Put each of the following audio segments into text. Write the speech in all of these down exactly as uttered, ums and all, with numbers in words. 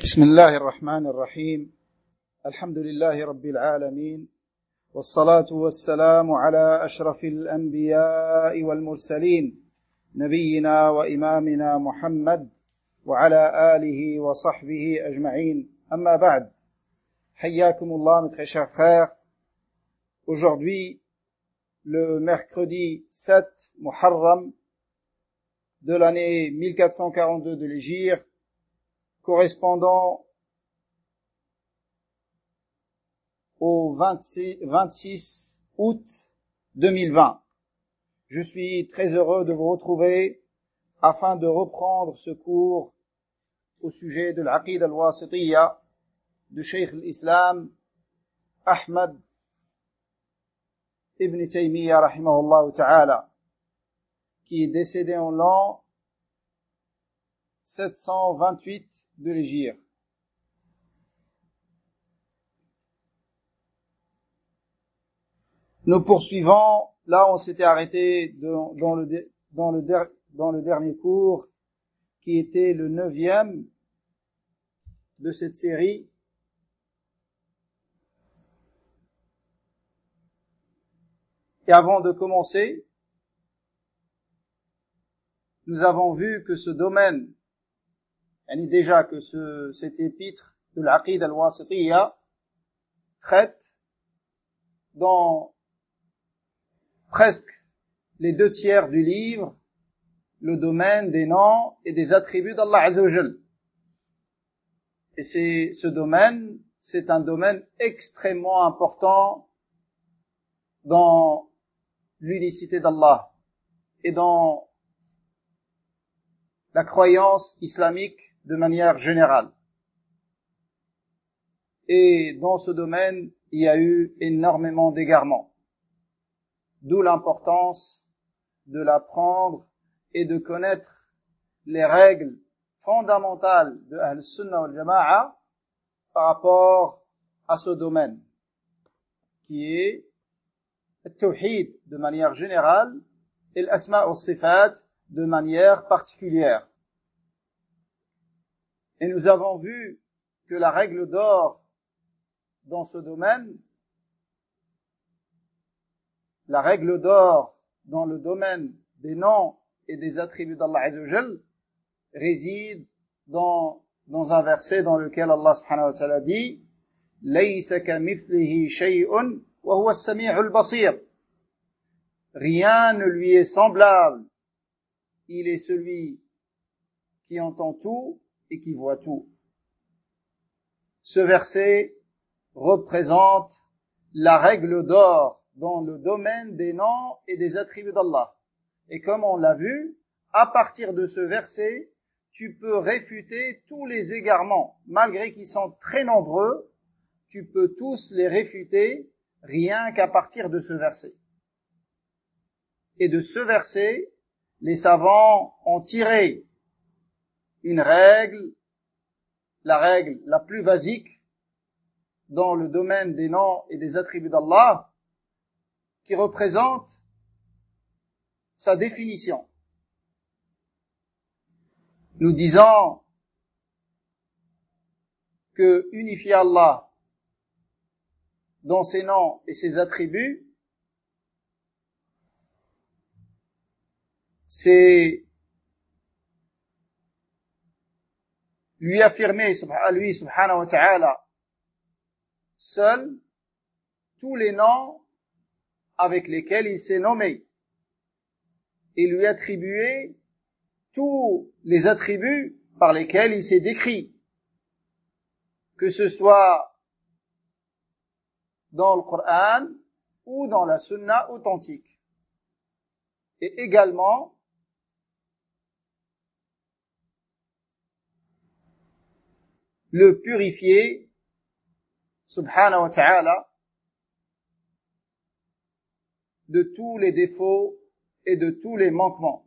بسم الله الرحمن الرحيم. الحمد لله رب العالمين، والصلاة والسلام على أشرف الأنبياء والمرسلين، نبينا وإمامنا محمد وعلى آله وصحبه أجمعين. أما بعد. حياكم الله mes très chers frères. Aujourd'hui, le mercredi sept Muharram de l'année mille quatre cent quarante-deux de l'Hégire, correspondant au vingt-six août deux mille vingt. Je suis très heureux de vous retrouver afin de reprendre ce cours au sujet de l'Aqid al-Wasitiyya de Cheikh al-Islam Ahmad ibn Taymiyyah rahimahullah ta'ala, qui est décédé en l'an sept cent vingt-huit de l'Hégire. Nous poursuivons, là on s'était arrêté dans, dans, le, dans, le, dans le dernier cours, qui était le neuvième de cette série. Et avant de commencer, nous avons vu que ce domaine, et déjà que ce, cet épître de l'Aqid al-Wasitiyya traite dans presque les deux tiers du livre le domaine des noms et des attributs d'Allah Azza wa Jal. Et c'est, ce domaine, c'est un domaine extrêmement important dans l'unicité d'Allah et dans la croyance islamique de manière générale. Et dans ce domaine, il y a eu énormément d'égarements. D'où l'importance de l'apprendre et de connaître les règles fondamentales de Ahl-Sunnah wal Jama'a par rapport à ce domaine, qui est le tawhid de manière générale et l'asma' wa sifat de manière particulière. Et nous avons vu que la règle d'or dans ce domaine, la règle d'or dans le domaine des noms et des attributs d'Allah Azza wa Jal réside dans, dans un verset dans lequel Allah subhanahu wa ta'ala dit « Laysa kamithlihi shay'un wa huwa as-sami'ul basir » Rien ne lui est semblable. Il est celui qui entend tout et qui voit tout. Ce verset représente la règle d'or dans le domaine des noms et des attributs d'Allah. Et comme on l'a vu, à partir de ce verset, tu peux réfuter tous les égarements. Malgré qu'ils sont très nombreux, tu peux tous les réfuter rien qu'à partir de ce verset. Et de ce verset, les savants ont tiré une règle, la règle la plus basique dans le domaine des noms et des attributs d'Allah, qui représente sa définition. Nous disons que unifier Allah dans ses noms et ses attributs, c'est lui affirmer à lui subhanahu wa ta'ala seul tous les noms avec lesquels il s'est nommé et lui attribuer tous les attributs par lesquels il s'est décrit, que ce soit dans le Coran ou dans la Sunna authentique. Et également le purifier, subhanahu wa ta'ala, de tous les défauts et de tous les manquements.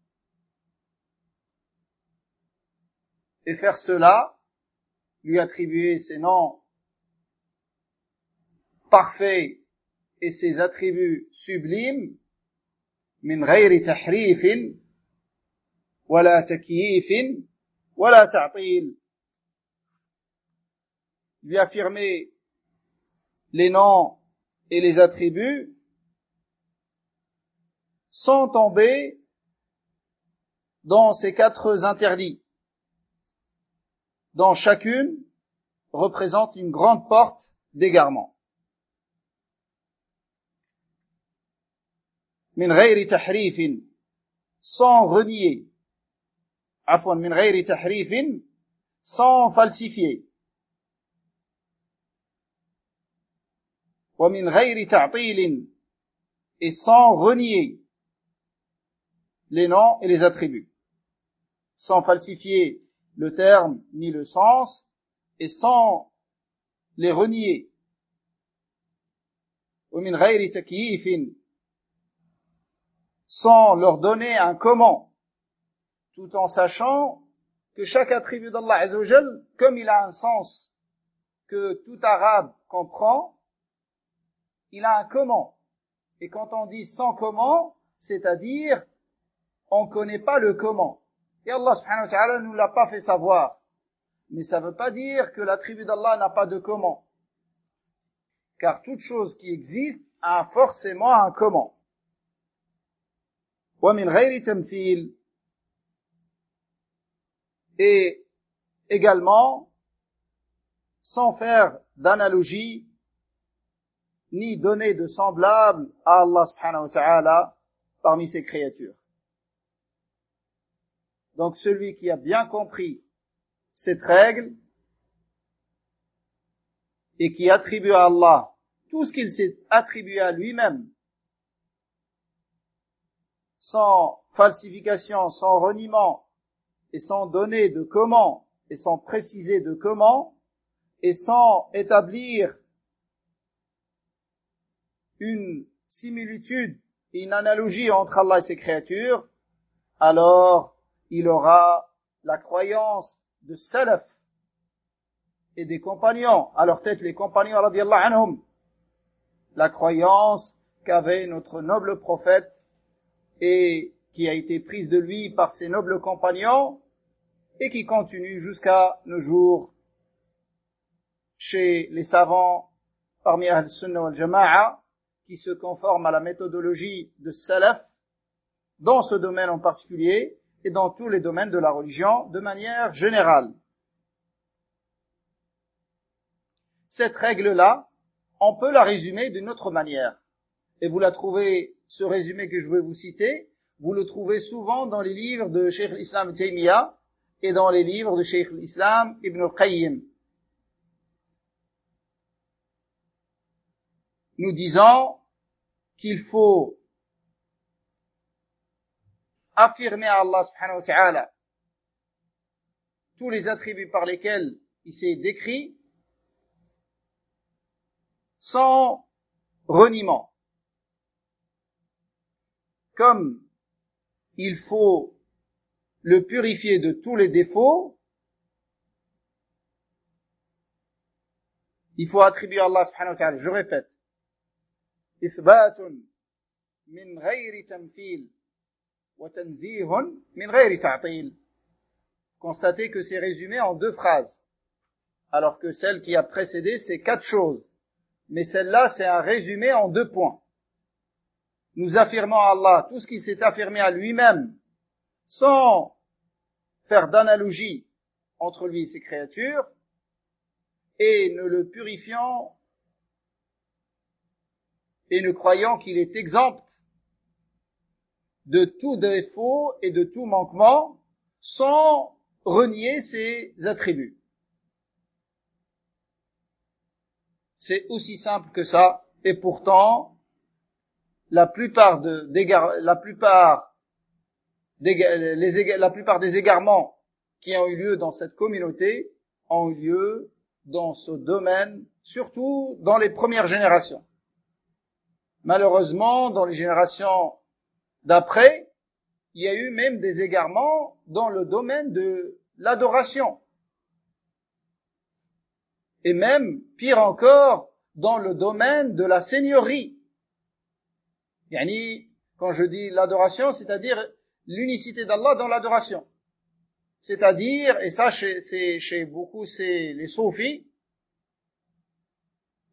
Et faire cela, lui attribuer ses noms parfaits et ses attributs sublimes, min ghayri tahrifin, wala takyifin, wala ta'til, lui affirmer les noms et les attributs sans tomber dans ces quatre interdits, dont chacune représente une grande porte d'égarement. Min ghayri tahrifin, sans renier. Afwan, min ghayri tahrifin, sans falsifier. Wa min ghayri ta'tilin, et sans renier les noms et les attributs. Sans falsifier le terme ni le sens, et sans les renier. Wa min ghayri takyifin, sans leur donner un comment, tout en sachant que chaque attribut d'Allah Azza wa Jal, comme il a un sens que tout arabe comprend, il a un comment. Et quand on dit sans comment, c'est-à-dire on ne connaît pas le comment. Et Allah subhanahu wa ta'ala ne nous l'a pas fait savoir. Mais ça ne veut pas dire que l'attribut d'Allah n'a pas de comment. Car toute chose qui existe a forcément un comment. Wa min ghayri tamthil, et également sans faire d'analogie ni donner de semblable à Allah subhanahu wa ta'ala parmi ses créatures. Donc celui qui a bien compris cette règle et qui attribue à Allah tout ce qu'il s'est attribué à lui-même, sans falsification, sans reniement, et sans donner de comment, et sans préciser de comment, et sans établir une similitude et une analogie entre Allah et ses créatures, alors il aura la croyance de salaf et des compagnons, à leur tête les compagnons radiyallahu anhum, la croyance qu'avait notre noble prophète et qui a été prise de lui par ses nobles compagnons et qui continue jusqu'à nos jours chez les savants parmi Ahl-Sunnah wal Jama'a qui se conforment à la méthodologie de Salaf dans ce domaine en particulier et dans tous les domaines de la religion de manière générale. Cette règle-là, on peut la résumer d'une autre manière. Et vous la trouvez, ce résumé que je vais vous citer, vous le trouvez souvent dans les livres de Cheikh al-Islam Ibn Taymiyyah et dans les livres de Cheikh al-Islam Ibn al-Qayyim. Nous disons qu'il faut affirmer à Allah subhanahu wa ta'ala tous les attributs par lesquels il s'est décrit sans reniement. Comme il faut le purifier de tous les défauts, il faut attribuer à Allah subhanahu wa ta'ala, je répète, إثبات من غير تمثيل وتنزيه من غير تعطيل. Constatez que c'est résumé en deux phrases, alors que celle qui a précédé, c'est quatre choses. Mais celle-là, c'est un résumé en deux points. Nous affirmons à Allah tout ce qui s'est affirmé à lui-même, sans faire d'analogie entre lui et ses créatures, et ne le purifiant et ne croyant qu'il est exempt de tout défaut et de tout manquement, sans renier ses attributs. C'est aussi simple que ça, et pourtant, la plupart de, d'égare, la plupart, d'égare, les égare, la plupart des égarements qui ont eu lieu dans cette communauté ont eu lieu dans ce domaine, surtout dans les premières générations. Malheureusement, dans les générations d'après, il y a eu même des égarements dans le domaine de l'adoration. Et même, pire encore, dans le domaine de la seigneurie. Yani, quand je dis l'adoration, c'est-à-dire l'unicité d'Allah dans l'adoration. C'est-à-dire, et ça chez, c'est, chez beaucoup, c'est les soufis,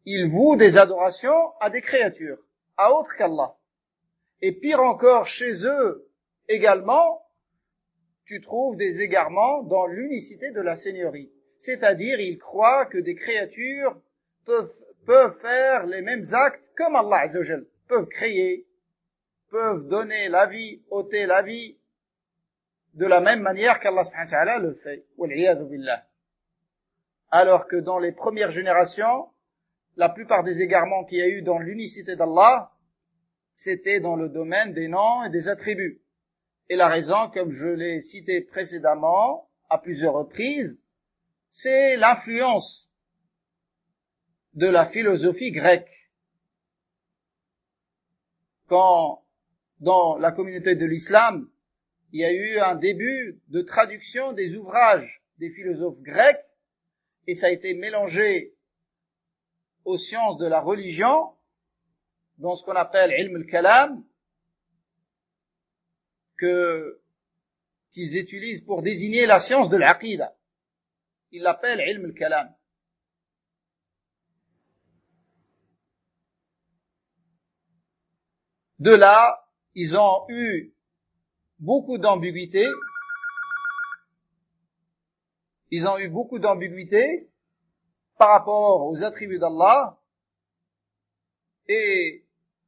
ils vouent des adorations à des créatures, à autre qu'Allah. Et pire encore, chez eux également, tu trouves des égarements dans l'unicité de la Seigneurie. C'est-à-dire, ils croient que des créatures peuvent, peuvent faire les mêmes actes comme Allah Azza wa Jal, peuvent créer, peuvent donner la vie, ôter la vie, de la même manière qu'Allah subhanahu wa ta'ala le fait. Wal'iyadhu billah. Alors que dans les premières générations, la plupart des égarements qu'il y a eu dans l'unicité d'Allah, c'était dans le domaine des noms et des attributs. Et la raison, comme je l'ai cité précédemment, à plusieurs reprises, c'est l'influence de la philosophie grecque. Quand, dans la communauté de l'islam, il y a eu un début de traduction des ouvrages des philosophes grecs, et ça a été mélangé aux sciences de la religion, dans ce qu'on appelle ilm al-kalam, que, qu'ils utilisent pour désigner la science de l'aqida. Ils l'appellent ilm al-kalam. De là, ils ont eu beaucoup d'ambiguïté. Ils ont eu beaucoup d'ambiguïté par rapport aux attributs d'Allah, et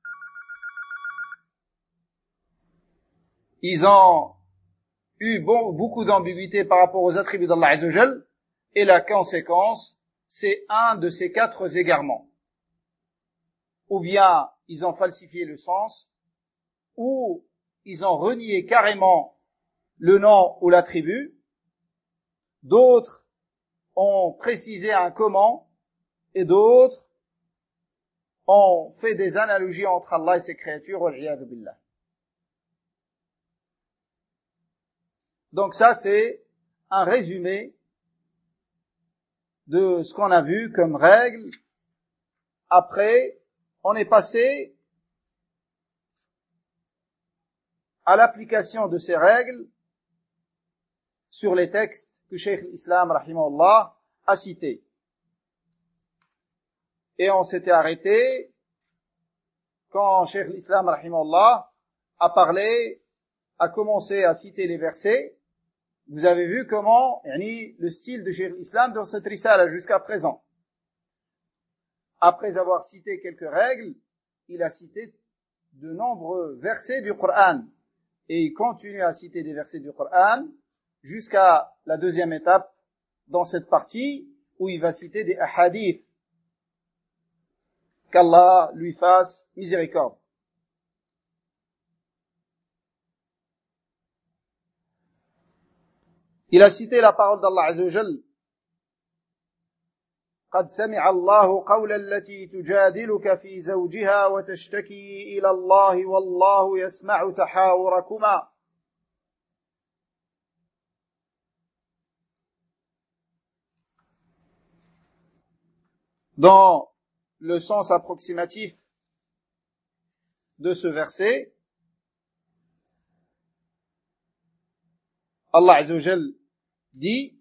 ils ont eu bon, beaucoup d'ambiguïté par rapport aux attributs d'Allah Azza wa Jal, et la conséquence, c'est un de ces quatre égarements. Ou bien ils ont falsifié le sens, ou ils ont renié carrément le nom ou l'attribut, d'autres ont précisé un comment, et d'autres ont fait des analogies entre Allah et ses créatures, wal-'iyadhu billah. Donc ça, c'est un résumé de ce qu'on a vu comme règle. Après, on est passé à l'application de ces règles sur les textes que Cheikh l'Islam, rahimahullah, a cités. Et on s'était arrêté quand Cheikh l'Islam, rahimahullah, a parlé, a commencé à citer les versets. Vous avez vu comment, yani, le style de Cheikh l'Islam dans cette risala jusqu'à présent. Après avoir cité quelques règles, il a cité de nombreux versets du Coran. Et il continue à citer des versets du Coran jusqu'à la deuxième étape dans cette partie où il va citer des hadiths. Qu'Allah lui fasse miséricorde. Il a cité la parole d'Allah Azza wa Jal. قد سمع الله قول التي تجادلك في زوجها وتشتكي إلى الله والله يسمع تحاوركما. Dans le sens approximatif de ce verset, Allah Azza wa Jal dit: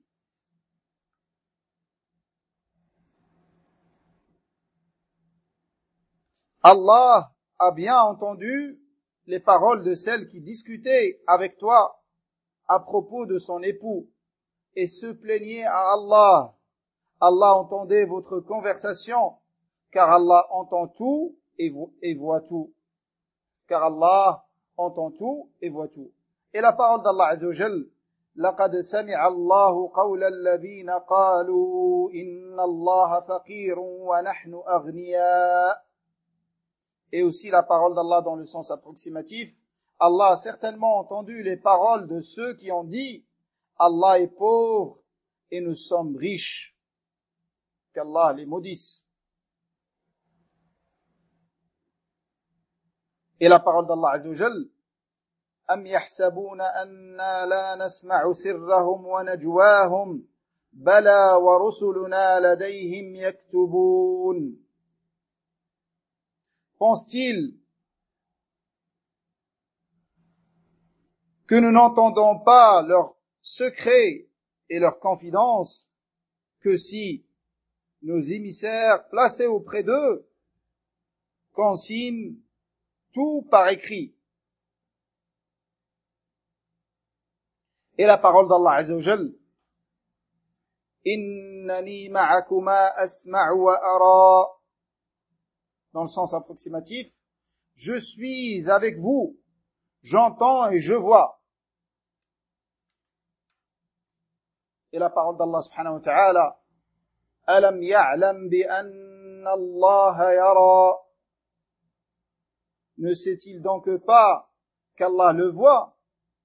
Allah a bien entendu les paroles de celle qui discutait avec toi à propos de son époux et se plaignait à Allah. Allah entendait votre conversation, car Allah entend tout et voit tout. Car Allah entend tout et voit tout. Et la parole d'Allah Azza wa Jal: لقد سمع الله قول الذين قالوا إن الله فقير ونحن أغنياء. Et aussi la parole d'Allah dans le sens approximatif: Allah a certainement entendu les paroles de ceux qui ont dit Allah est pauvre et nous sommes riches. Qu'Allah les maudisse. Et la parole d'Allah Azza wa Jal: أم يحسبون أنا لا نسمع سرهم ونجواهم بلى ورسلنا لديهم يكتبون. Pense-t-il que nous n'entendons pas leurs secrets et leurs confidences que si nos émissaires placés auprès d'eux consignent tout par écrit. Et la parole d'Allah Azza wa Jal, Innani ma'akuma asma'u wa ara, dans le sens approximatif, je suis avec vous, j'entends et je vois. Et la parole d'Allah subhanahu wa ta'ala, Alam ya'lam bi anna Allah yara. Ne sait-il donc pas qu'Allah le voit?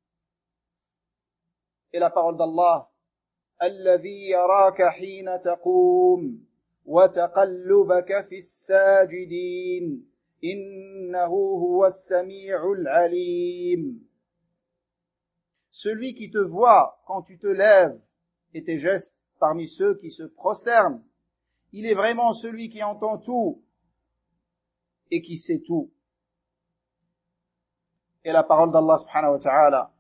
Et la parole d'Allah, Alladhi yaraka hina taqoum, wa taqallubaka fis sajidin, innahu huwa as-sami'ul alim. Celui qui te voit quand tu te lèves et tes gestes parmi ceux qui se prosternent, il est vraiment celui qui entend tout et qui sait tout. Et la parole d'Allah subhanahu wa ta'ala,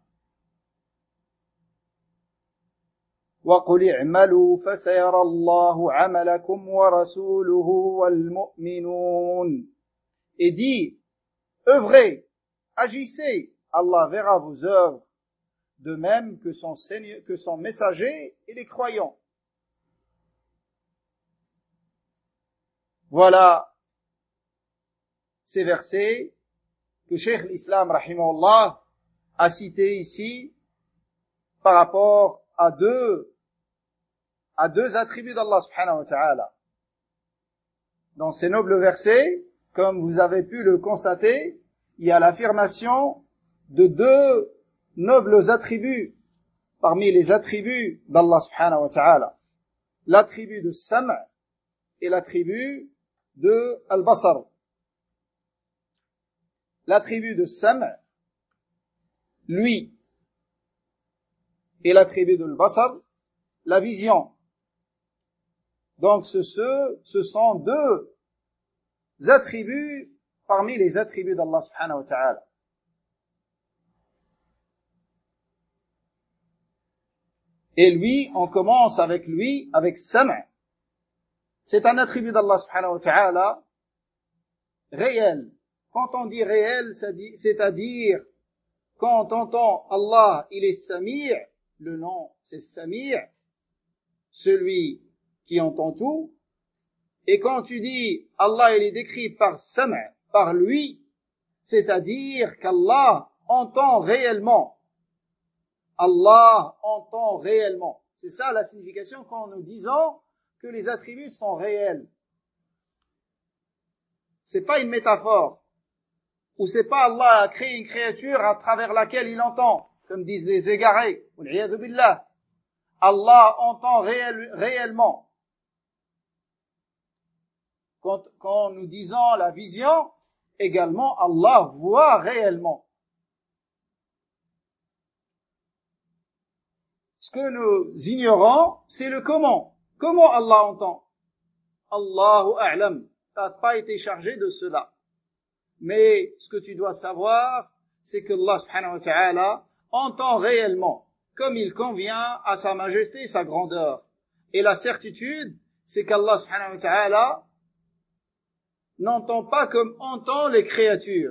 وَقُلِ اعْمَلُوا فَسَيَرَى اللَّهُ عَمَلَكُمْ وَرَسُولُهُ وَالْمُؤْمِنُونَ. Et dit, œuvrez, agissez, Allah verra vos œuvres, de même que son, Seigneur, que son messager et les croyants. Voilà ces versets que Cheikh l'Islam, rahimahullah, a cités ici par rapport à deux, à deux attributs d'Allah subhanahu wa ta'ala. Dans ces nobles versets, comme vous avez pu le constater, il y a l'affirmation de deux nobles attributs parmi les attributs d'Allah subhanahu wa ta'ala. L'attribut de Sam' et l'attribut de Al-Basar. L'attribut de Sam', lui, et l'attribut de Al-Basar, la vision. Donc ce, ce, ce sont deux attributs parmi les attributs d'Allah subhanahu wa ta'ala. Et lui, on commence avec lui, avec Sam'. C'est un attribut d'Allah subhanahu wa ta'ala réel. Quand on dit réel, c'est-à-dire quand on entend Allah, il est Sami', le nom c'est Sami', celui qui entend tout. Et quand tu dis Allah, il est décrit par Sam', par lui, c'est-à-dire qu'Allah entend réellement. Allah entend réellement. C'est ça la signification quand nous disons que les attributs sont réels. C'est pas une métaphore. Ou c'est pas Allah a créé une créature à travers laquelle il entend, comme disent les égarés. Wal-'iyadhu billah. Allah entend réel, réellement. Quand, quand nous disons la vision, également Allah voit réellement. Ce que nous ignorons, c'est le comment. Comment Allah entend? Allahu a'lam. Tu n'as pas été chargé de cela. Mais ce que tu dois savoir, c'est que Allah subhanahu wa ta'ala entend réellement, comme il convient à sa majesté et sa grandeur. Et la certitude, c'est qu'Allah subhanahu wa ta'ala n'entend pas comme entend les créatures.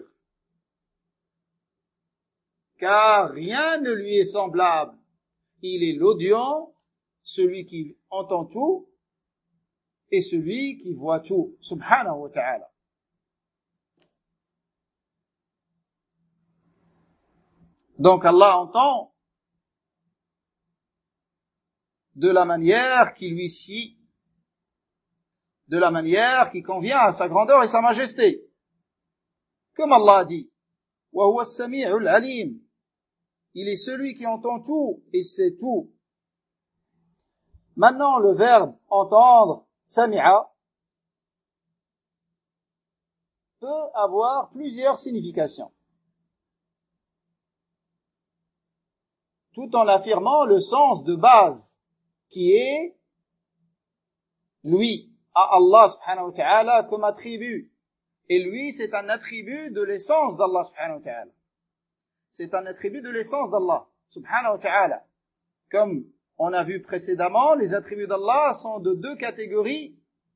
Car rien ne lui est semblable. Il est l'audient, celui qui entend tout, et celui qui voit tout, subhanahu wa ta'ala. Donc Allah entend de la manière qui lui scie, de la manière qui convient à sa grandeur et sa majesté. Comme Allah a dit, wa huwa as-sami'ul alim. Il est celui qui entend tout et sait tout. Maintenant, le verbe entendre, sami'a, peut avoir plusieurs significations. Tout en affirmant le sens de base, qui est lui, à Allah subhanahu wa ta'ala comme attribut. Et lui, c'est un attribut de l'essence d'Allah subhanahu wa ta'ala. C'est un attribut de l'essence d'Allah subhanahu wa ta'ala. Comme on a vu précédemment, les attributs d'Allah sont de deux catégories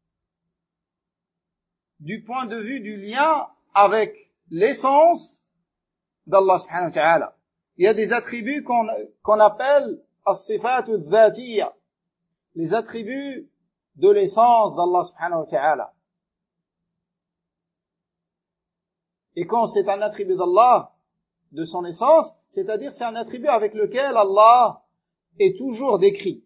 du point de vue du lien avec l'essence d'Allah subhanahu wa ta'ala. Il y a des attributs qu'on, qu'on appelle as-sifat al-dhatiyya, les attributs de l'essence d'Allah subhanahu wa ta'ala. Et quand c'est un attribut d'Allah, de son essence, c'est-à-dire c'est un attribut avec lequel Allah est toujours décrit.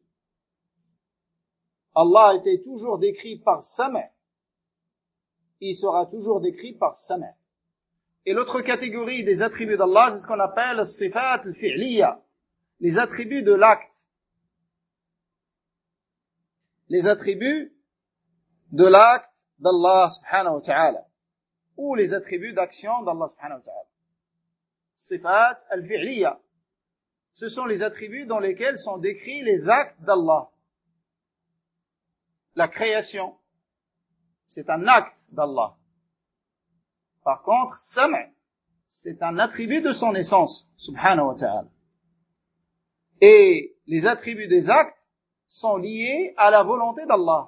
Allah a été toujours décrit par Sam', il sera toujours décrit par Sam'. Et l'autre catégorie des attributs d'Allah, c'est ce qu'on appelle as-sifat al-fi'liya, les attributs de l'acte. Les attributs de l'acte d'Allah subhanahu wa ta'ala, ou les attributs d'action d'Allah subhanahu wa ta'ala. Sifat al-fi'liya, ce sont les attributs dans lesquels sont décrits les actes d'Allah. La création, c'est un acte d'Allah. Par contre, Sam', c'est un attribut de son essence, subhanahu wa ta'ala. Et les attributs des actes sont liés à la volonté d'Allah.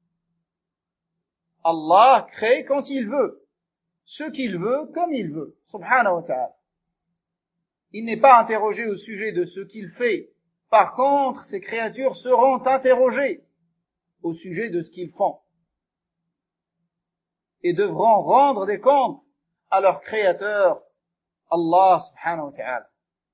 Allah crée quand il veut, ce qu'il veut, comme il veut, subhanahu wa ta'ala. Il n'est pas interrogé au sujet de ce qu'il fait. Par contre, ces créatures seront interrogées au sujet de ce qu'ils font et devront rendre des comptes à leur créateur, Allah subhanahu wa ta'ala.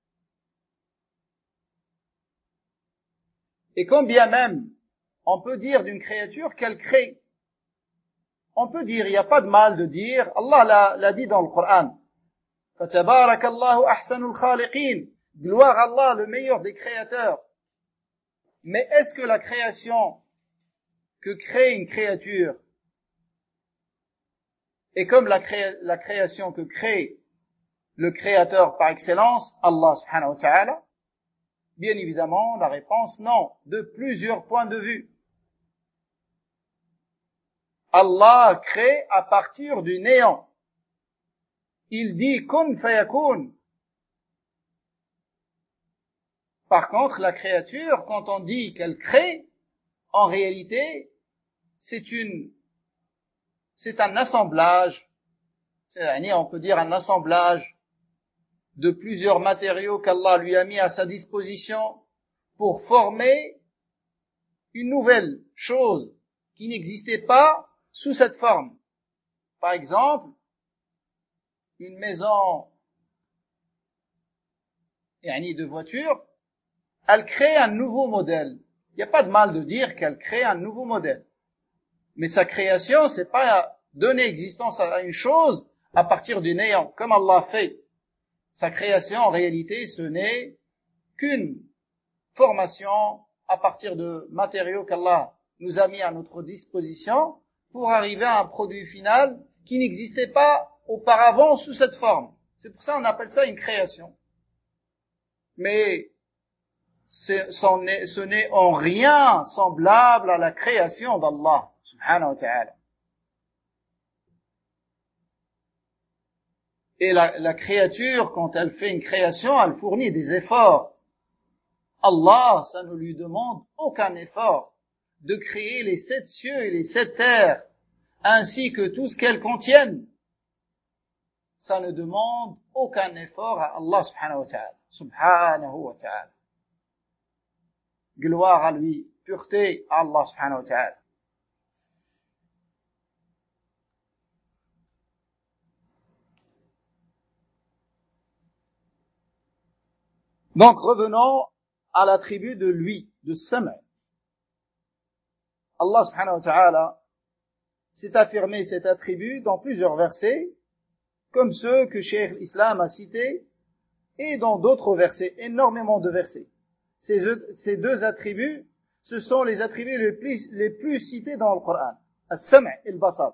Et quand bien même on peut dire d'une créature qu'elle crée, on peut dire, il n'y a pas de mal de dire, Allah l'a, l'a dit dans le Coran, فَتَبَارَكَ اللَّهُ أَحْسَنُ الْخَالِقِينَ, gloire à Allah, le meilleur des créateurs. Mais est-ce que la création que crée une créature est comme la, cré- la création que crée le créateur par excellence, Allah subhanahu wa ta'ala? Bien évidemment, la réponse, non, de plusieurs points de vue. Allah crée à partir du néant. Il dit kun fayakun. Par contre, la créature, quand on dit qu'elle crée, en réalité, c'est une, c'est un assemblage, c'est, on peut dire un assemblage de plusieurs matériaux qu'Allah lui a mis à sa disposition pour former une nouvelle chose qui n'existait pas sous cette forme. Par exemple, une maison yani de voiture, elle crée un nouveau modèle. Il n'y a pas de mal de dire qu'elle crée un nouveau modèle. Mais sa création, c'est pas donner existence à une chose à partir du néant, comme Allah fait. Sa création, en réalité, ce n'est qu'une formation à partir de matériaux qu'Allah nous a mis à notre disposition pour arriver à un produit final qui n'existait pas auparavant sous cette forme. C'est pour ça qu'on appelle ça une création. Mais c'est, ce n'est en rien semblable à la création d'Allah, subhanahu wa ta'ala. Et la, la créature, quand elle fait une création, elle fournit des efforts. Allah, ça ne lui demande aucun effort de créer les sept cieux et les sept terres, ainsi que tout ce qu'elles contiennent. Ça ne demande aucun effort à Allah subhanahu wa ta'ala. Subhanahu wa ta'ala. Gloire à lui, pureté à Allah subhanahu wa ta'ala. Donc revenons à l'attribut de lui, de Sam'. Allah subhanahu wa ta'ala s'est affirmé cet attribut dans plusieurs versets, comme ceux que Cheikh l'Islam a cités, et dans d'autres versets, énormément de versets. Ces deux, ces deux attributs, ce sont les attributs les plus, les plus cités dans le Coran. As-Sam' et le Basar.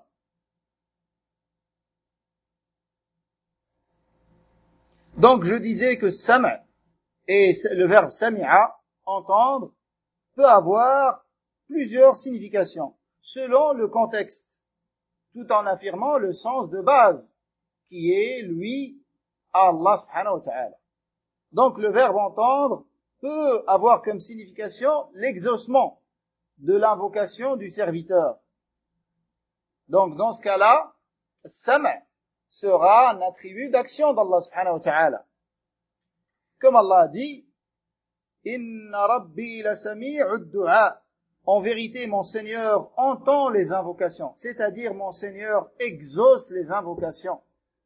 Donc je disais que Sam' et le verbe sami'a, entendre, peut avoir plusieurs significations, selon le contexte, tout en affirmant le sens de base, qui est, lui, Allah subhanahu wa ta'ala. Donc le verbe entendre peut avoir comme signification l'exaucement de l'invocation du serviteur. Donc, dans ce cas-là, Sam' sera un attribut d'action d'Allah subhanahu wa ta'ala. Comme Allah a dit, Inna Rabbi la sami'ud du'a. En vérité, mon Seigneur entend les invocations. C'est-à-dire, mon Seigneur exauce les invocations.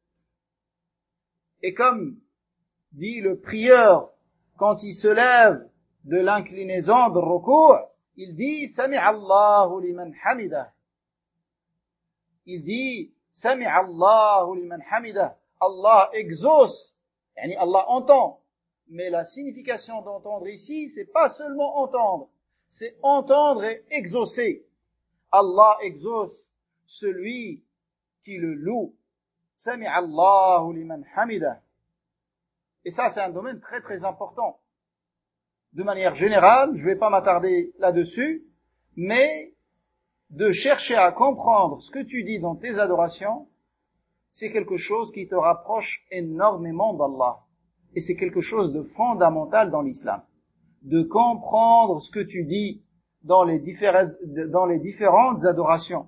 Et comme dit le prieur, quand il se lève de l'inclinaison de ruku', il dit, Sami'a Allahu liman hamidah. Il dit, Sami'a Allahu liman hamidah. Allah exauce, yani Allah entend. Mais la signification d'entendre ici, c'est pas seulement entendre, c'est entendre et exaucer. Allah exauce celui qui le loue. Sami'a Allahu liman hamidah. Et ça, c'est un domaine très très important. De manière générale, je ne vais pas m'attarder là-dessus, mais de chercher à comprendre ce que tu dis dans tes adorations, c'est quelque chose qui te rapproche énormément d'Allah. Et c'est quelque chose de fondamental dans l'islam. De comprendre ce que tu dis dans les différentes, dans les différentes adorations.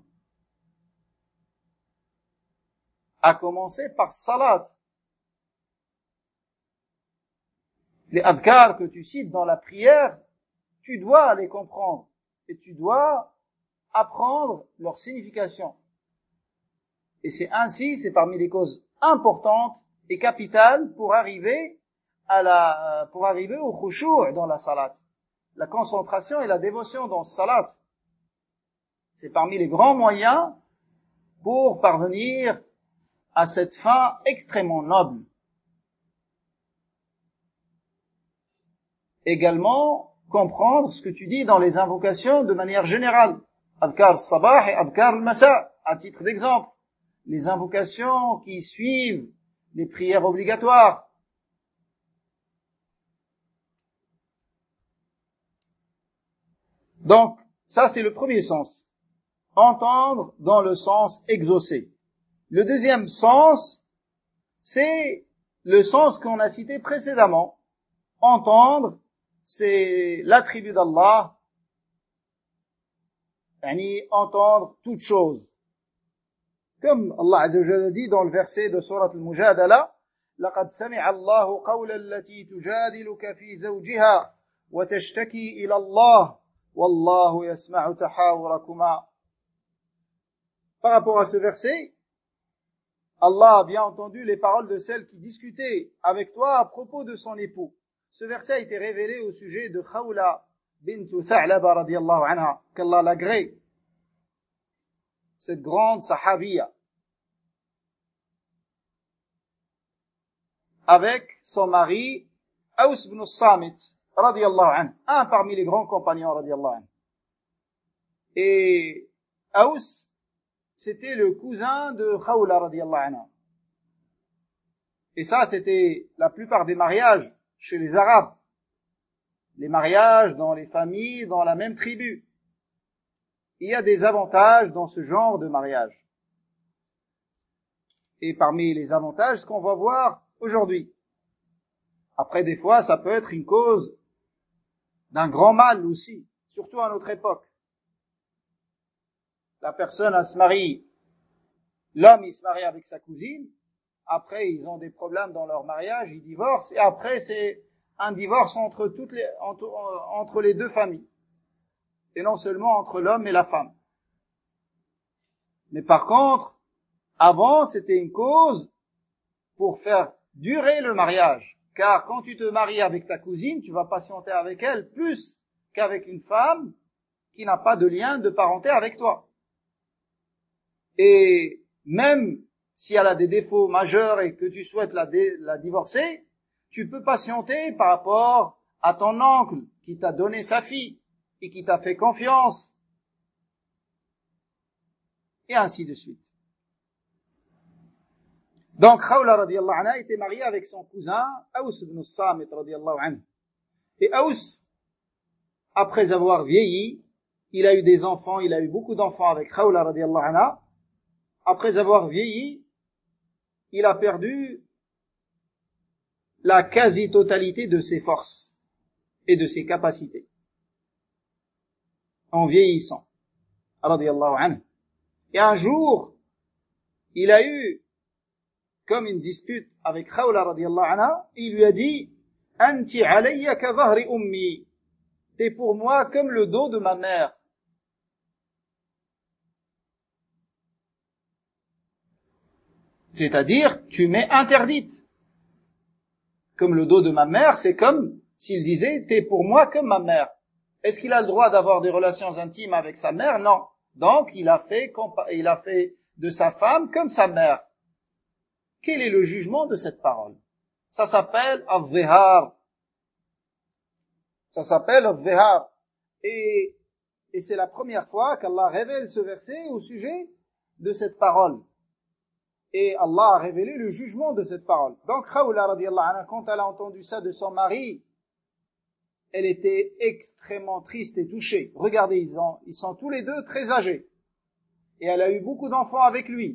À commencer par salat. Les adhkar que tu cites dans la prière, tu dois les comprendre. Et tu dois apprendre leur signification. Et c'est ainsi, c'est parmi les causes importantes et capitales pour arriver à la, pour arriver au khushu' dans la salat. La concentration et la dévotion dans ce salat. C'est parmi les grands moyens pour parvenir à cette fin extrêmement noble. Également, comprendre ce que tu dis dans les invocations de manière générale. Adhkar sabah et adhkar al-masa, à titre d'exemple. Les invocations qui suivent les prières obligatoires. Donc, ça c'est le premier sens. Entendre dans le sens exaucé. Le deuxième sens, c'est le sens qu'on a cité précédemment. Entendre, c'est l'attribut d'Allah, yani entendre toute chose. Comme Allah Azza wa Jalla dit dans le verset de Surat Al-Mujadala, لَقَدْ سَمِعَ اللَّهُ قَوْلَ الَّتِي تُجَادِلُكَ فِي زَوْجِهَا وَتَشْتَكِي إِلَى اللَّهِ وَاللَّهُ يَسْمَعُ تَحَاوُرَكُمَا. Par rapport à ce verset, Allah a bien entendu les paroles de celle qui discutait avec toi à propos de son époux. Ce verset a été révélé au sujet de Khawla bint Tha'laba radiyallahu anha, qu'Allah l'agrée, cette grande sahabiya, avec son mari Aws ibn Samit radiyallahu anhu, un parmi les grands compagnons radiyallahu anhu. Et Aws, c'était le cousin de Khawla radiyallahu anha. Et ça, c'était la plupart des mariages chez les Arabes. Les mariages dans les familles, dans la même tribu. Il y a des avantages dans ce genre de mariage. Et parmi les avantages, ce qu'on va voir aujourd'hui. Après, des fois, ça peut être une cause d'un grand mal aussi, surtout à notre époque. La personne, elle se marie, l'homme, il se marie avec sa cousine, après, ils ont des problèmes dans leur mariage, ils divorcent, et après, c'est un divorce entre toutes les, entre, entre les deux familles. Et non seulement entre l'homme et la femme. Mais par contre, avant, c'était une cause pour faire durer le mariage. Car quand tu te maries avec ta cousine, tu vas patienter avec elle plus qu'avec une femme qui n'a pas de lien de parenté avec toi. Et même si elle a des défauts majeurs et que tu souhaites la, dé, la divorcer, tu peux patienter par rapport à ton oncle qui t'a donné sa fille et qui t'a fait confiance. Et ainsi de suite. Donc, Khawla radiyallahu anha était mariée avec son cousin, Aws ibn Samit radiyallahu anhu. Et Aws, après avoir vieilli, il a eu des enfants, il a eu beaucoup d'enfants avec Khawla radiyallahu anha. Après avoir vieilli, il a perdu la quasi-totalité de ses forces et de ses capacités. En vieillissant. Radiyallahu anhu. Et un jour, il a eu comme une dispute avec Khawla radiyallahu anha, il lui a dit « Anti alayya ka dhahri ummi » t'es pour moi comme le dos de ma mère. C'est-à-dire, tu m'es interdite. Comme le dos de ma mère, c'est comme s'il disait, t'es pour moi comme ma mère. Est-ce qu'il a le droit d'avoir des relations intimes avec sa mère? Non. Donc, il a fait, il a fait de sa femme comme sa mère. Quel est le jugement de cette parole? Ça s'appelle al-zihar. Ça s'appelle al-zihar. Et, et c'est la première fois qu'Allah révèle ce verset au sujet de cette parole. Et Allah a révélé le jugement de cette parole. Donc, Khawla radiyallahu anha, quand elle a entendu ça de son mari, elle était extrêmement triste et touchée. Regardez, ils, ont, ils sont tous les deux très âgés. Et elle a eu beaucoup d'enfants avec lui.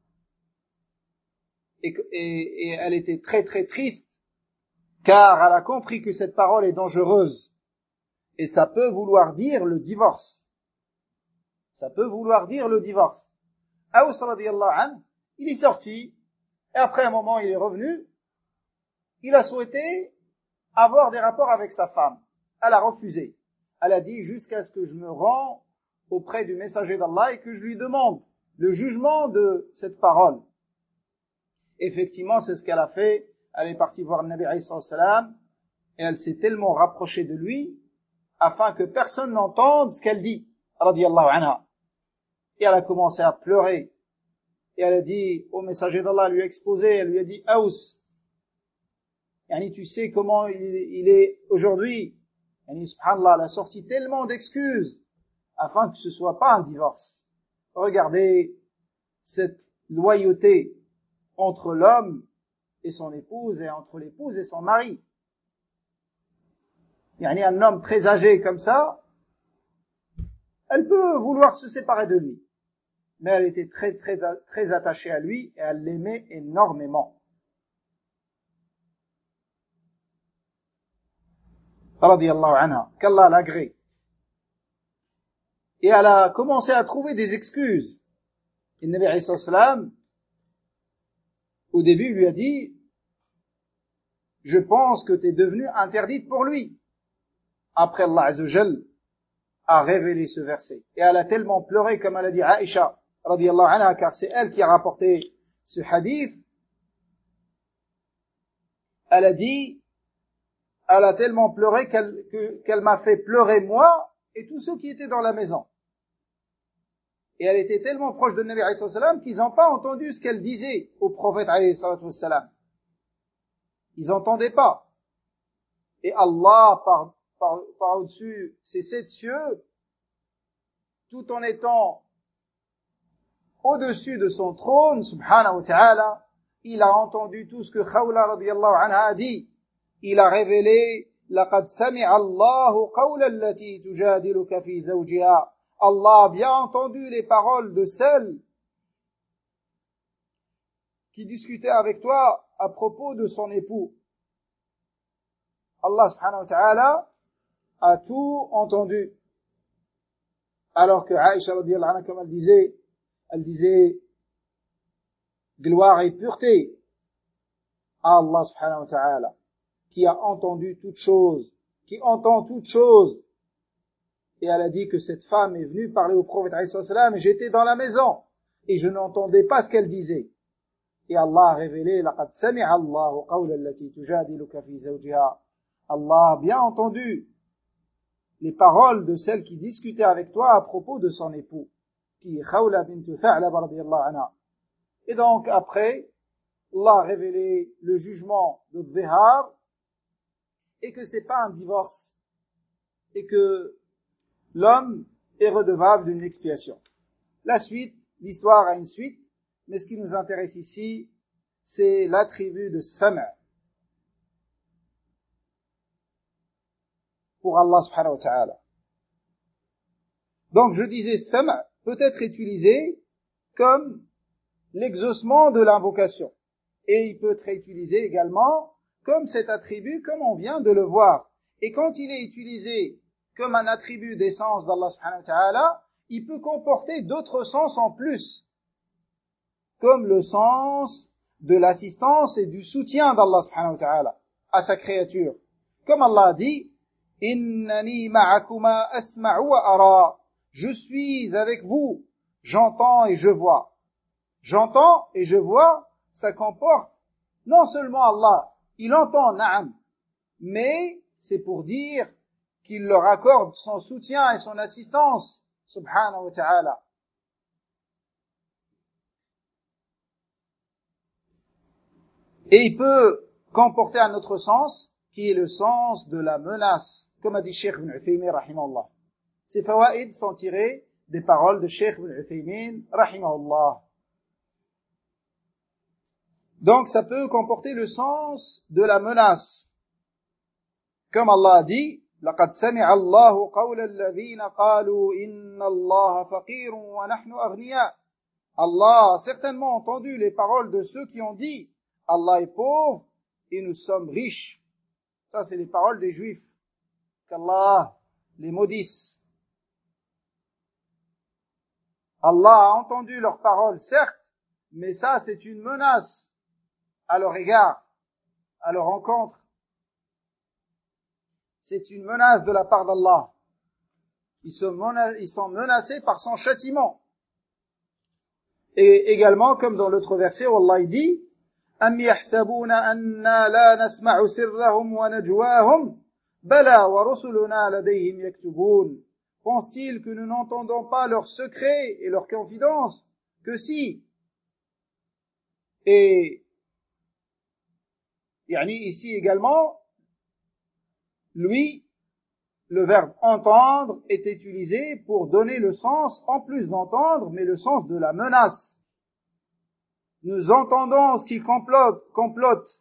Et, et, et elle était très très triste, car elle a compris que cette parole est dangereuse. Et ça peut vouloir dire le divorce. Ça peut vouloir dire le divorce. Aous radiyallahu anhu, il est sorti, et après un moment il est revenu, il a souhaité avoir des rapports avec sa femme. Elle a refusé. Elle a dit jusqu'à ce que je me rends auprès du messager d'Allah et que je lui demande le jugement de cette parole. Effectivement, c'est ce qu'elle a fait. Elle est partie voir le Nabi alayhi salam et elle s'est tellement rapprochée de lui afin que personne n'entende ce qu'elle dit, radiyallahu anha. Et elle a commencé à pleurer. Et elle a dit au messager d'Allah, elle lui a exposé, elle lui a dit, Aous, yani, tu sais comment il, il est aujourd'hui. Yani, subhanallah, elle a sorti tellement d'excuses afin que ce soit pas un divorce. Regardez cette loyauté entre l'homme et son épouse et entre l'épouse et son mari. Yani, un homme très âgé comme ça, elle peut vouloir se séparer de lui. Mais elle était très, très, très attachée à lui et elle l'aimait énormément. Radiyallahu anha, qu'Allah l'agrée. Et elle a commencé à trouver des excuses. Et le Nabi alayhi salam, au début, lui a dit, je pense que tu es devenue interdite pour lui. Après, Allah azza wa jal a révélé ce verset. Et elle a tellement pleuré, comme elle a dit Aïcha, radiyallahu anha, car c'est elle qui a rapporté ce hadith. Elle a dit, elle a tellement pleuré qu'elle, que, qu'elle m'a fait pleurer moi et tous ceux qui étaient dans la maison. Et elle était tellement proche de Nabi alayhi salam qu'ils n'ont pas entendu ce qu'elle disait au prophète alayhi salam. Ils n'entendaient pas. Et Allah, par, par, par au-dessus ces sept cieux, tout en étant au-dessus de son trône, subhanahu wa ta'ala, il a entendu tout ce que Khawla radiyallahu anha a dit. Il a révélé لقد سمع الله قول التي تجادلك في زوجها. Allah a bien entendu les paroles de celle qui discutait avec toi à propos de son époux. Allah subhanahu wa ta'ala a tout entendu. Alors que Aïcha radiyallahu anha, comme elle disait, elle disait gloire et pureté à Allah subhanahu wa ta'ala, qui a entendu toutes choses, qui entend toutes choses. Et elle a dit que cette femme est venue parler au prophète alayhi salam et j'étais dans la maison et je n'entendais pas ce qu'elle disait. Et Allah a révélé لقد سمع الله قول التي تجادلك في زوجها. Allah a bien entendu les paroles de celle qui discutait avec toi à propos de son époux, qui est Khawla bint Tha'laba radiyallahu anha. Et donc après, Allah a révélé le jugement de Zihar et que c'est pas un divorce et que l'homme est redevable d'une expiation. La suite, l'histoire a une suite, mais ce qui nous intéresse ici, c'est l'attribut de Sam' pour Allah subhanahu wa ta'ala. Donc je disais, Sam' peut être utilisé comme l'exaucement de l'invocation. Et il peut être utilisé également comme cet attribut, comme on vient de le voir. Et quand il est utilisé comme un attribut d'essence d'Allah subhanahu wa ta'ala, il peut comporter d'autres sens en plus, comme le sens de l'assistance et du soutien d'Allah subhanahu wa ta'ala à sa créature. Comme Allah a dit, Innani ma'akuma asma'u wa ara. Je suis avec vous, j'entends et je vois. J'entends et je vois, ça comporte non seulement Allah, il entend na'am, mais c'est pour dire qu'il leur accorde son soutien et son assistance, subhanahu wa ta'ala. Et il peut comporter un autre sens, qui est le sens de la menace, comme a dit Cheikh Ibn Uthaymin, rahimahullah. Ces fawaïd sont tirés des paroles de Cheikh Ibn Uthaymin, rahimahullah. Donc ça peut comporter le sens de la menace. Comme Allah a dit, لَقَدْ سَمِعَ اللَّهُ قَوْلَ الَّذِينَ قَالُوا إِنَّ اللَّهَ فَقِيرٌ وَنَحْنُ أَغْنِيَاءٌ. Allah a certainement entendu les paroles de ceux qui ont dit, Allah est pauvre et nous sommes riches. Ça, c'est les paroles des Juifs. Qu'Allah les maudisse. Allah a entendu leurs paroles, certes, mais ça, c'est une menace à leur égard, à leur rencontre. C'est une menace de la part d'Allah. Ils sont menacés par son châtiment. Et également, comme dans l'autre verset où Allah dit, أَمْ يَحْسَبُونَ أَنَّا لَا نَسْمَعُ سِرَّهُمْ وَنَجْوَاهُمْ بَلَى وَرُسُلُنَا لَدَيْهِمْ يَكْتُبُونَ. Pense-t-il que nous n'entendons pas leurs secrets et leurs confidences? Que si. Et, yani ici également, lui, le verbe entendre est utilisé pour donner le sens, en plus d'entendre, mais le sens de la menace. Nous entendons ce qu'ils complotent, complotent.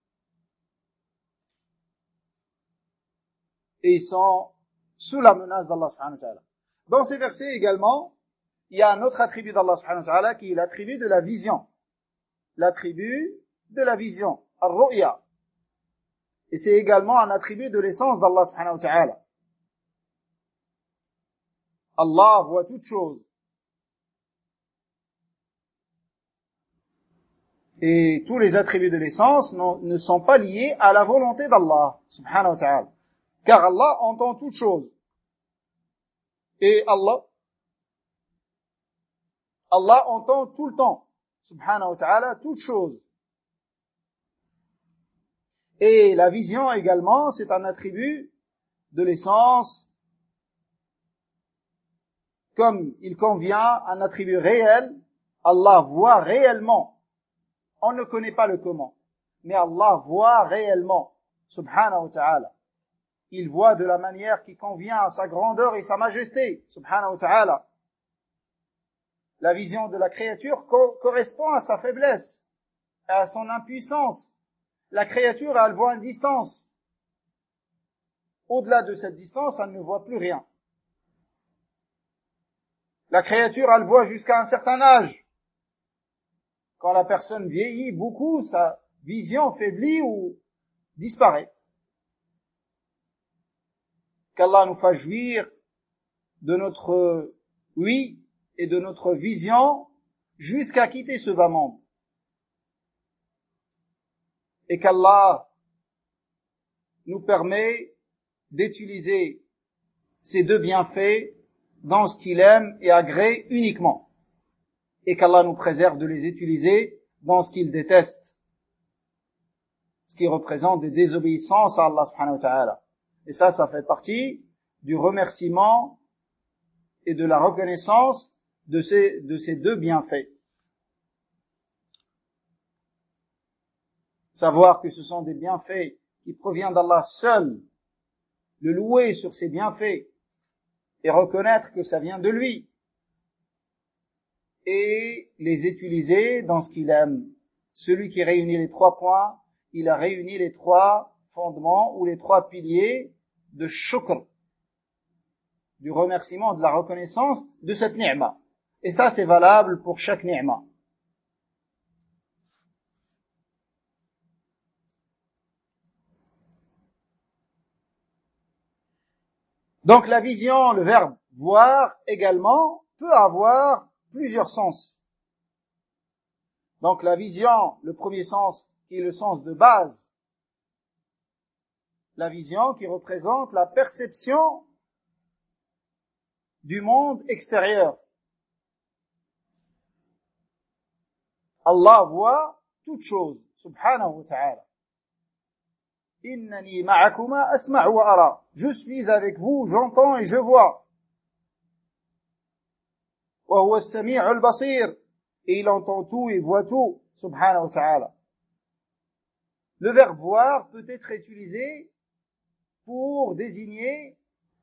Et ils sont sous la menace d'Allah subhanahu wa ta'ala. Dans ces versets également, il y a un autre attribut d'Allah subhanahu wa ta'ala qui est l'attribut de la vision. L'attribut de la vision, ar-ru'ya. Et c'est également un attribut de l'essence d'Allah subhanahu wa ta'ala. Allah voit toutes choses. Et tous les attributs de l'essence ne sont pas liés à la volonté d'Allah subhanahu wa ta'ala. Car Allah entend toutes choses. Et Allah, Allah entend tout le temps, subhanahu wa ta'ala, toutes choses. Et la vision également, c'est un attribut de l'essence, comme il convient, un attribut réel. Allah voit réellement. On ne connaît pas le comment, mais Allah voit réellement, subhanahu wa ta'ala. Il voit de la manière qui convient à sa grandeur et sa majesté, subhanahu wa ta'ala. La vision de la créature co- correspond à sa faiblesse, à son impuissance. La créature, elle voit une distance. Au-delà de cette distance, elle ne voit plus rien. La créature, elle voit jusqu'à un certain âge. Quand la personne vieillit beaucoup, sa vision faiblit ou disparaît. Qu'Allah nous fasse jouir de notre oui et de notre vision jusqu'à quitter ce bas monde. Et qu'Allah nous permet d'utiliser ces deux bienfaits dans ce qu'il aime et agrée uniquement. Et qu'Allah nous préserve de les utiliser dans ce qu'il déteste, ce qui représente des désobéissances à Allah subhanahu wa ta'ala. Et ça, ça fait partie du remerciement et de la reconnaissance de ces, de ces deux bienfaits. Savoir que ce sont des bienfaits qui proviennent d'Allah seul, le louer sur ces bienfaits et reconnaître que ça vient de lui et les utiliser dans ce qu'il aime. Celui qui réunit les trois points, il a réuni les trois fondements ou les trois piliers de shukr, du remerciement, de la reconnaissance de cette ni'ma. Et ça, c'est valable pour chaque ni'ma. Donc la vision, le verbe voir également peut avoir plusieurs sens. Donc la vision, le premier sens qui est le sens de base, la vision qui représente la perception du monde extérieur. Allah voit toutes choses, subhanahu wa ta'ala. Innani ma'akuma asma'u wa ara. Je suis avec vous, j'entends et je vois. Wa huwa as-sami'u al-basir. Et il entend tout, il voit tout, subhanahu wa ta'ala. Le verbe voir peut être utilisé pour désigner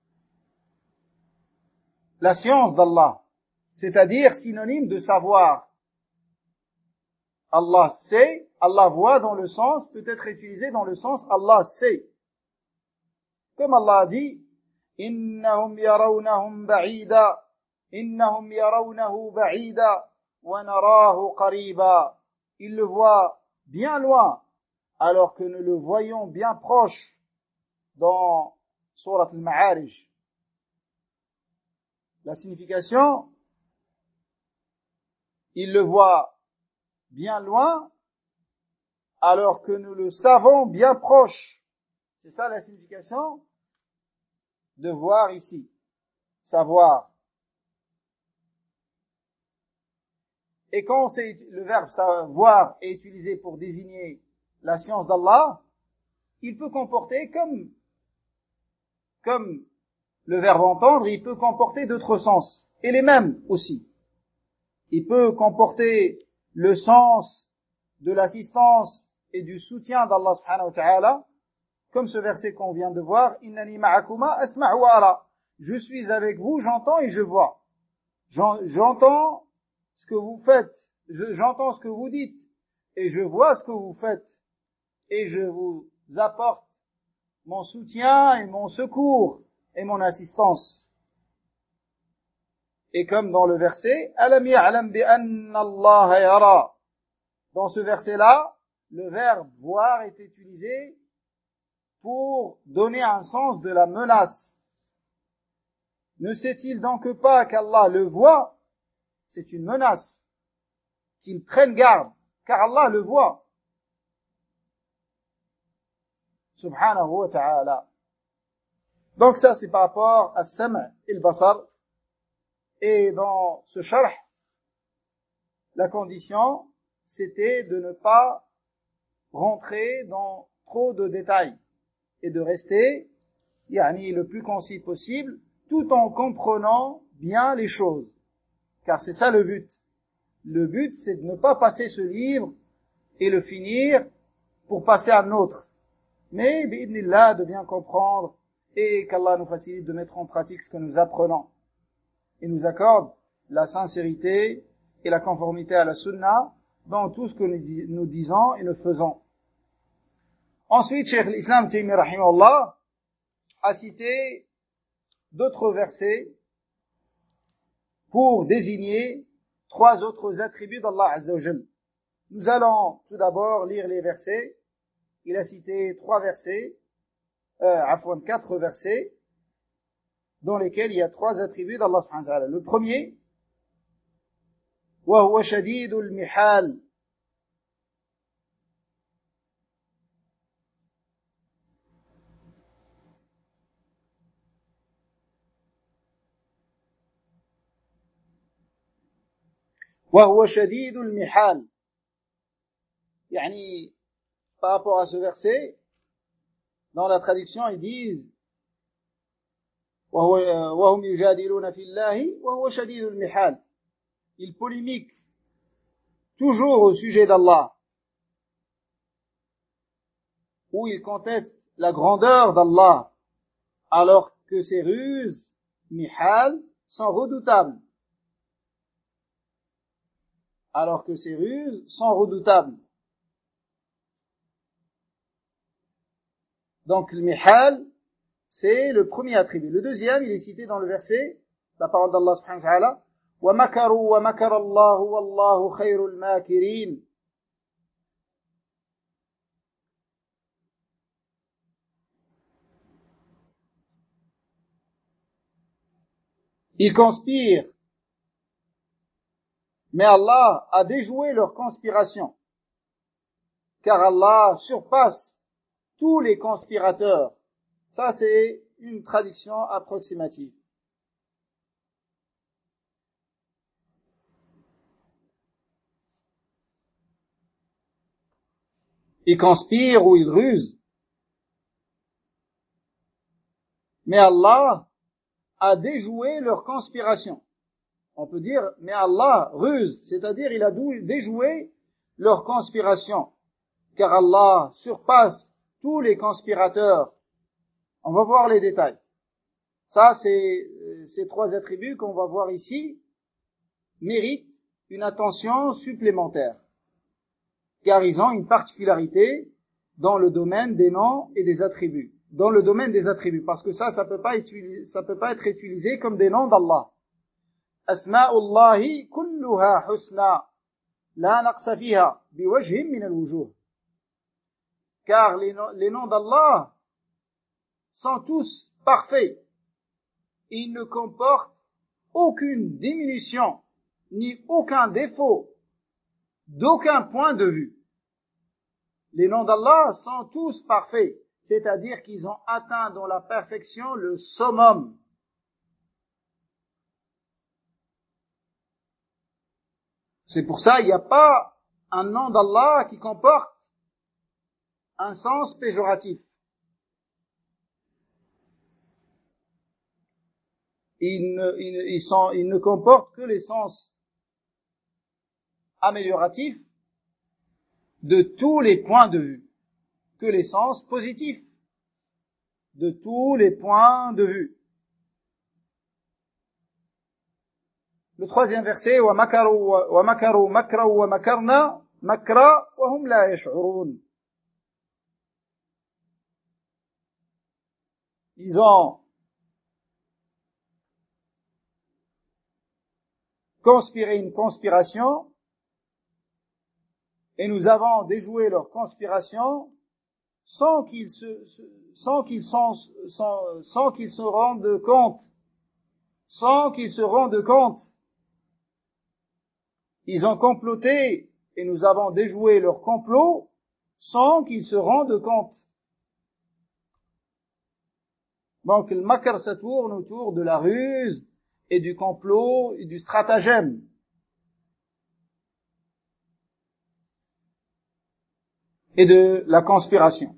la science d'Allah, c'est-à-dire synonyme de savoir. Allah sait, Allah voit dans le sens, peut être utilisé dans le sens Allah sait. Comme Allah a dit, innahum yarawnahum ba'ida, innahum yarawnahu ba'ida, wa narahu qariba. Il le voit bien loin, alors que nous le voyons bien proche dans Surat al-Ma'arij. La signification, il le voit bien loin, alors que nous le savons bien proche. C'est ça la signification de voir ici. Savoir. Et quand c'est, le verbe savoir est utilisé pour désigner la science d'Allah, il peut comporter comme, comme le verbe entendre, il peut comporter d'autres sens. Et les mêmes aussi. Il peut comporter le sens de l'assistance et du soutien d'Allah subhanahu wa ta'ala, comme ce verset qu'on vient de voir, innani ma'akuma asma'u wa ara. Je suis avec vous, j'entends et je vois. J'entends ce que vous faites, j'entends ce que vous dites, et je vois ce que vous faites, et je vous apporte mon soutien et mon secours et mon assistance. Et comme dans le verset, alam ya'lam bi anna Allah yara. Dans ce verset-là, le verbe voir est utilisé pour donner un sens de la menace. Ne sait-il donc pas qu'Allah le voit? C'est une menace. Qu'il prenne garde, car Allah le voit. Subhanahu wa ta'ala. Donc ça, c'est par rapport à Sam' et le Basar. Et dans ce sharh, la condition, c'était de ne pas rentrer dans trop de détails et de rester, yani, le plus concis possible, tout en comprenant bien les choses. Car c'est ça le but. Le but, c'est de ne pas passer ce livre et le finir pour passer à un autre. Mais, bi'idnillah, de bien comprendre et qu'Allah nous facilite de mettre en pratique ce que nous apprenons. Et nous accorde la sincérité et la conformité à la sunna dans tout ce que nous disons et nous faisons. Ensuite, Cheikh l'Islam Taymi rahimahullah a cité d'autres versets pour désigner trois autres attributs d'Allah Azza wa Jal. Nous allons tout d'abord lire les versets. Il a cité trois versets, euh, afwan, quatre versets, dans lesquels il y a trois attributs d'Allah subhanahu wa ta'ala. Le premier, wa huwa shadidul mihal. Wa huwa shadidul mihal. Yani, par rapport à ce verset, dans la traduction, ils disent وَهُمْ يُجَادِلُونَ فِي اللَّهِ وَهُوَ شَدِيدُ الْمِحَالِ. Ils polémiquent toujours au sujet d'Allah, où ils contestent la grandeur d'Allah, alors que ses ruses, mihal, sont redoutables. Alors que ses ruses sont redoutables. Donc le mihal, c'est le premier attribut. Le deuxième, il est cité dans le verset, la parole d'Allah subhanahu wa ta'ala, وَمَكَرُوا وَمَكَرَ اللَّهُ وَاللَّهُ خَيْرُ الْمَاكِرِينَ. Ils conspirent, mais Allah a déjoué leur conspiration, car Allah surpasse tous les conspirateurs. Ça, c'est une traduction approximative. Ils conspirent ou ils rusent, mais Allah a déjoué leur conspiration. On peut dire, mais Allah ruse, c'est-à-dire il a déjoué leur conspiration, car Allah surpasse tous les conspirateurs. On va voir les détails. Ça, c'est ces trois attributs qu'on va voir ici méritent une attention supplémentaire, car ils ont une particularité dans le domaine des noms et des attributs. Dans le domaine des attributs, parce que ça, ça peut pas utiliser, ça peut pas être utilisé comme des noms d'Allah. Asma'ullahi kulluha husna, la naqsa fiha, biwajhin min al-wujuh. Car les noms, les noms d'Allah sont tous parfaits. Ils ne comportent aucune diminution, ni aucun défaut, d'aucun point de vue. Les noms d'Allah sont tous parfaits, c'est-à-dire qu'ils ont atteint dans la perfection le summum. C'est pour ça qu'il n'y a pas un nom d'Allah qui comporte un sens péjoratif. Il ne, il, ils sont, il ne comporte que les sens amélioratifs de tous les points de vue, que les sens positifs de tous les points de vue. Le troisième verset, wa makaru wa makaru makra wa makarna makra wa hum la yash'urun. Ils ont conspiré une conspiration et nous avons déjoué leur conspiration sans qu'ils se, sans qu'ils sans, sans, sans qu'ils se rendent compte, sans qu'ils se rendent compte. Ils ont comploté et nous avons déjoué leur complot sans qu'ils se rendent compte. Donc le makr, ça tourne autour de la ruse et du complot et du stratagème. Et de la conspiration.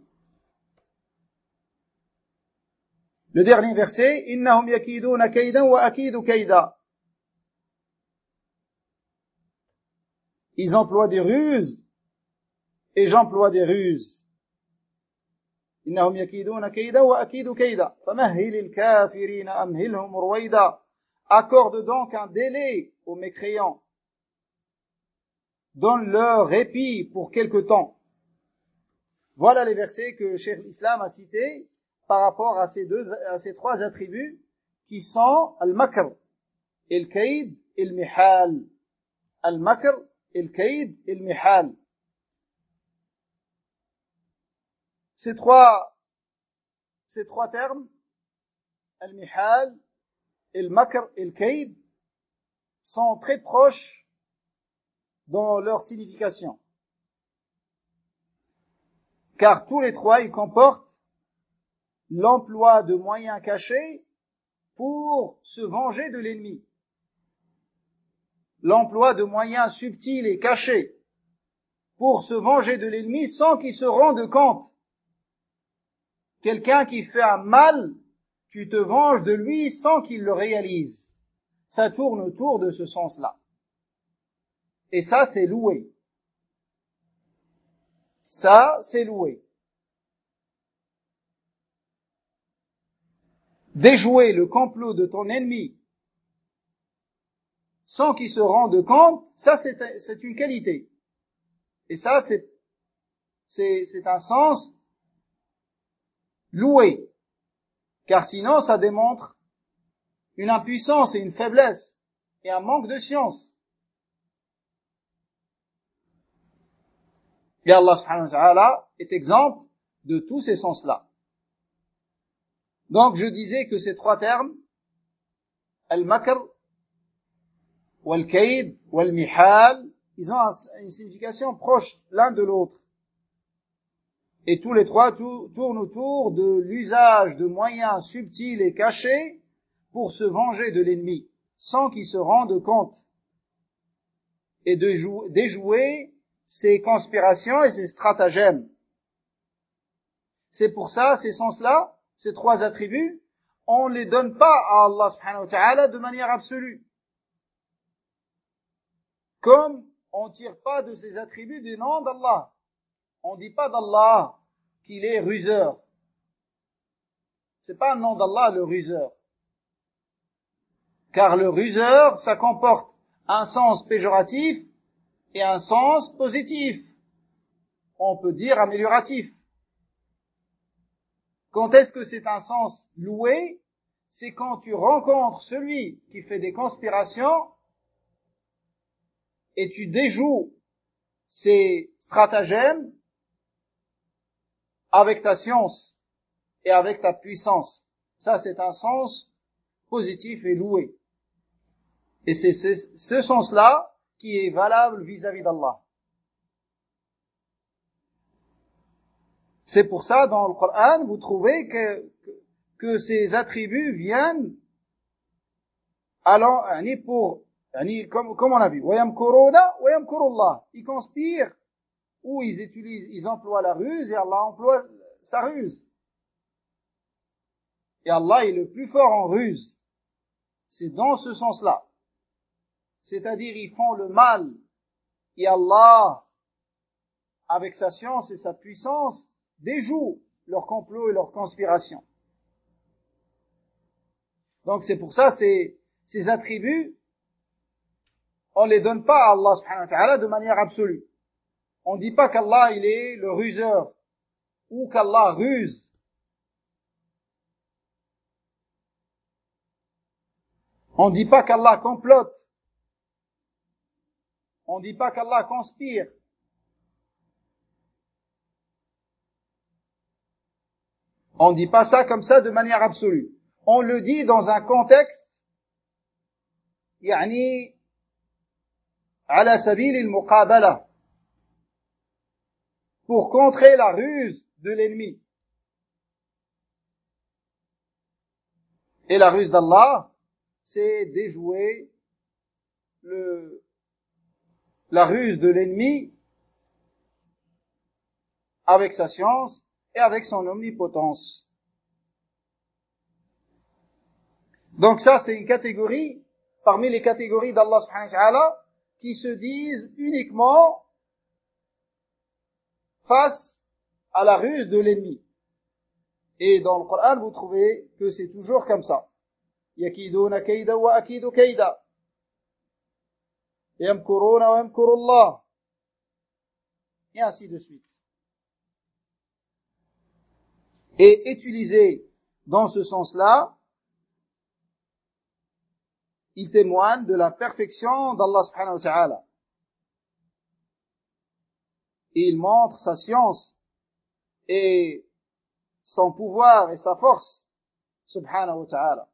Le dernier verset, innahum yakiduna kaydan wa akidu kayda. Ils emploient des ruses et j'emploie des ruses. Innahum yakiduna kaydan wa akidu kayda. Famahhilil kafirina amhilhum ruwayda. Accorde donc un délai aux mécréants. Donne leur répit pour quelque temps. Voilà les versets que Cheikh l'Islam a cités par rapport à ces deux, à ces trois attributs qui sont al-makr, al-kayd et al-mihal. Al-makr, al-kayd et al-mihal. Ces trois, ces trois termes, al-mihal, al-makr et al-kayd, sont très proches dans leur signification. Car tous les trois, ils comportent l'emploi de moyens cachés pour se venger de l'ennemi. L'emploi de moyens subtils et cachés pour se venger de l'ennemi sans qu'il se rende compte. Quelqu'un qui fait un mal, tu te venges de lui sans qu'il le réalise. Ça tourne autour de ce sens-là. Et ça, c'est loué. Ça, c'est loué. Déjouer le complot de ton ennemi sans qu'il se rende compte, ça c'est, c'est une qualité. Et ça c'est, c'est, c'est un sens loué. Car sinon ça démontre une impuissance et une faiblesse et un manque de science. Et Allah subhanahu wa ta'ala est exempt de tous ces sens-là. Donc je disais que ces trois termes, al-makr, wal-kayd, wal-mihal, ils ont une signification proche l'un de l'autre. Et tous les trois tournent autour de l'usage de moyens subtils et cachés pour se venger de l'ennemi, sans qu'il se rende compte, et de jou- déjouer ses conspirations et ses stratagèmes. C'est pour ça, ces sens-là, ces trois attributs, on ne les donne pas à Allah subhanahu wa ta'ala de manière absolue. Comme on ne tire pas de ces attributs des noms d'Allah. On ne dit pas d'Allah qu'il est ruseur. C'est pas un nom d'Allah, le ruseur. Car le ruseur, ça comporte un sens péjoratif et un sens positif. On peut dire amélioratif. Quand est-ce que c'est un sens loué? C'est quand tu rencontres celui qui fait des conspirations et tu déjoues ses stratagèmes avec ta science et avec ta puissance. Ça, c'est un sens positif et loué. Et c'est ce, ce sens-là qui est valable vis-à-vis d'Allah. C'est pour ça, dans le Coran, vous trouvez que, que, que ces attributs viennent allant, pour, comme, comme on a vu, وَيَمْكُرُونَ وَيَمْكُرُ اللَّهُ. Ils conspirent, ou ils utilisent, ils emploient la ruse, et Allah emploie sa ruse. Et Allah est le plus fort en ruse. C'est dans ce sens-là. C'est-à-dire, ils font le mal, et Allah, avec sa science et sa puissance, déjoue leurs complots et leurs conspirations. Donc c'est pour ça, ces, ces attributs, on les donne pas à Allah subhanahu wa ta'ala de manière absolue. On dit pas qu'Allah il est le ruseur, ou qu'Allah ruse. On dit pas qu'Allah complote. On dit pas qu'Allah conspire. On ne dit pas ça comme ça de manière absolue. On le dit dans un contexte, يعني على سبيل المقابلة, pour contrer la ruse de l'ennemi. Et la ruse d'Allah, c'est déjouer le, la ruse de l'ennemi avec sa science et avec son omnipotence. Donc ça, c'est une catégorie parmi les catégories d'Allah subhanahu wa ta'ala qui se disent uniquement face à la ruse de l'ennemi. Et dans le Coran, vous trouvez que c'est toujours comme ça. يَكِيدُونَ كَيْدًا وَأَكِيدُ كَيْدًا يَمْكُرُونَ وَيَمْكُرُ اللَّهُ, et ainsi de suite. Et utilisé dans ce sens-là, il témoigne de la perfection d'Allah subhanahu wa ta'ala. Et il montre sa science et son pouvoir et sa force subhanahu wa ta'ala.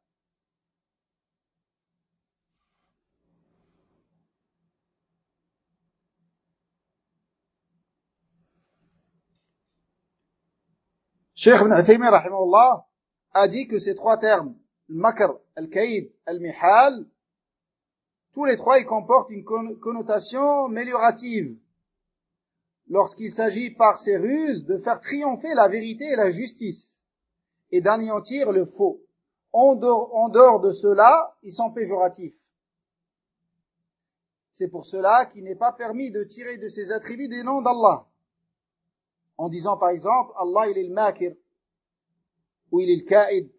Cheikh Ibn Uthaymin rahimahullah a dit que ces trois termes, al-makr, al-kayd, al-mihal, tous les trois ils comportent une connotation améliorative lorsqu'il s'agit par ces ruses de faire triompher la vérité et la justice et d'anéantir le faux. En dehors, en dehors de cela, ils sont péjoratifs. C'est pour cela qu'il n'est pas permis de tirer de ces attributs des noms d'Allah. En disant par exemple, Allah il est le makir, ou il est le kaïd.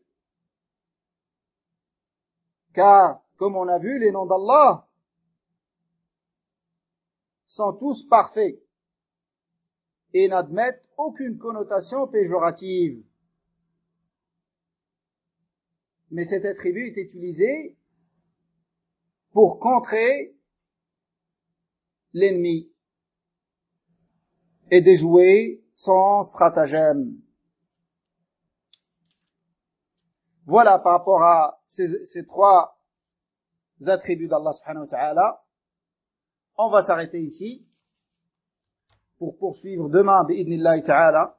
Car, comme on a vu, les noms d'Allah sont tous parfaits et n'admettent aucune connotation péjorative. Mais cet attribut est utilisé pour contrer l'ennemi et déjouer son stratagème. Voilà par rapport à ces, ces trois attributs d'Allah subhanahu wa ta'ala. On va s'arrêter ici pour poursuivre demain bi'idnillahi ta'ala.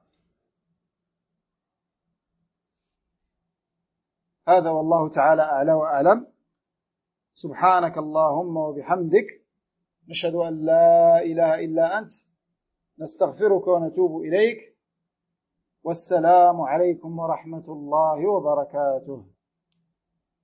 هذا والله تعالى أعلى وأعلم. سبحانك اللهم وبحمدك نشهد أن لا إله إلا أنت نستغفرك ونتوب إليك. والسلام عليكم ورحمة الله وبركاته.